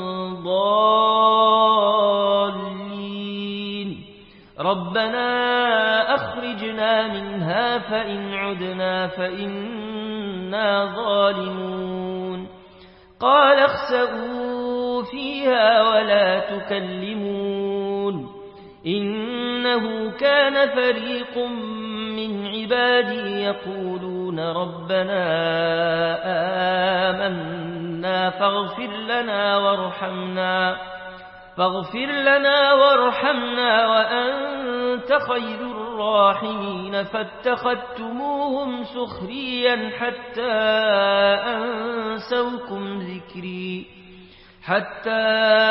ضالين ربنا أخرجنا منها فإن عدنا فإنا ظالمون قال اخسئوا فيها ولا تكلمون إنه كان فريق من عبادي يقولون ربنا آمنا فاغفر لنا وارحمنا فاغفر لنا وارحمنا وأنت خير الراحمين فاتخذتموهم سخريا حتى أنسوكم ذكري حتى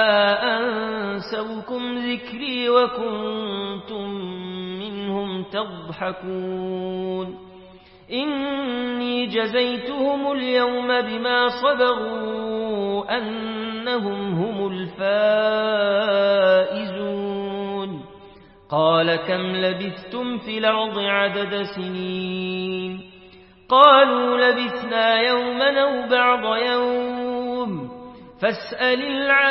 أنسوكم ذكري وكنتم منهم تضحكون إني جزيتهم اليوم بما صبروا أنهم هم الفائزون قال كم لبثتم في الأرض عدد سنين قالوا لبثنا يوما أو بعض يوم فاسأل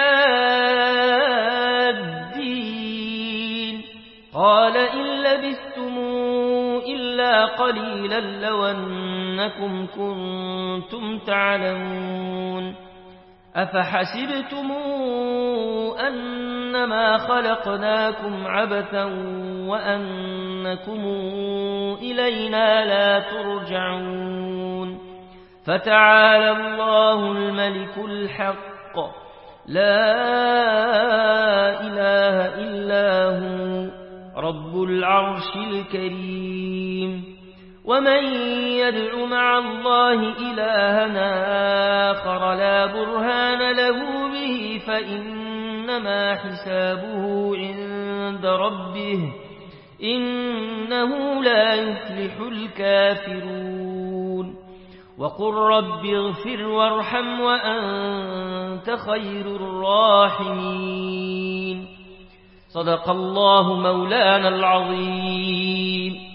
العادين قال إن لبثتم إلا قليلا لو أنكم كنتم تعلمون أفحسبتم أنما خلقناكم عبثا وأنكم إلينا لا ترجعون فتعالى الله الملك الحق لا إله إلا هو رب العرش الكريم ومن يدع مع الله إلهنا آخر لا برهان له به فإنما حسابه عند ربه إنه لا يفلح الكافرون وقل رب اغفر وارحم وأنت خير الراحمين صدق الله مولانا العظيم.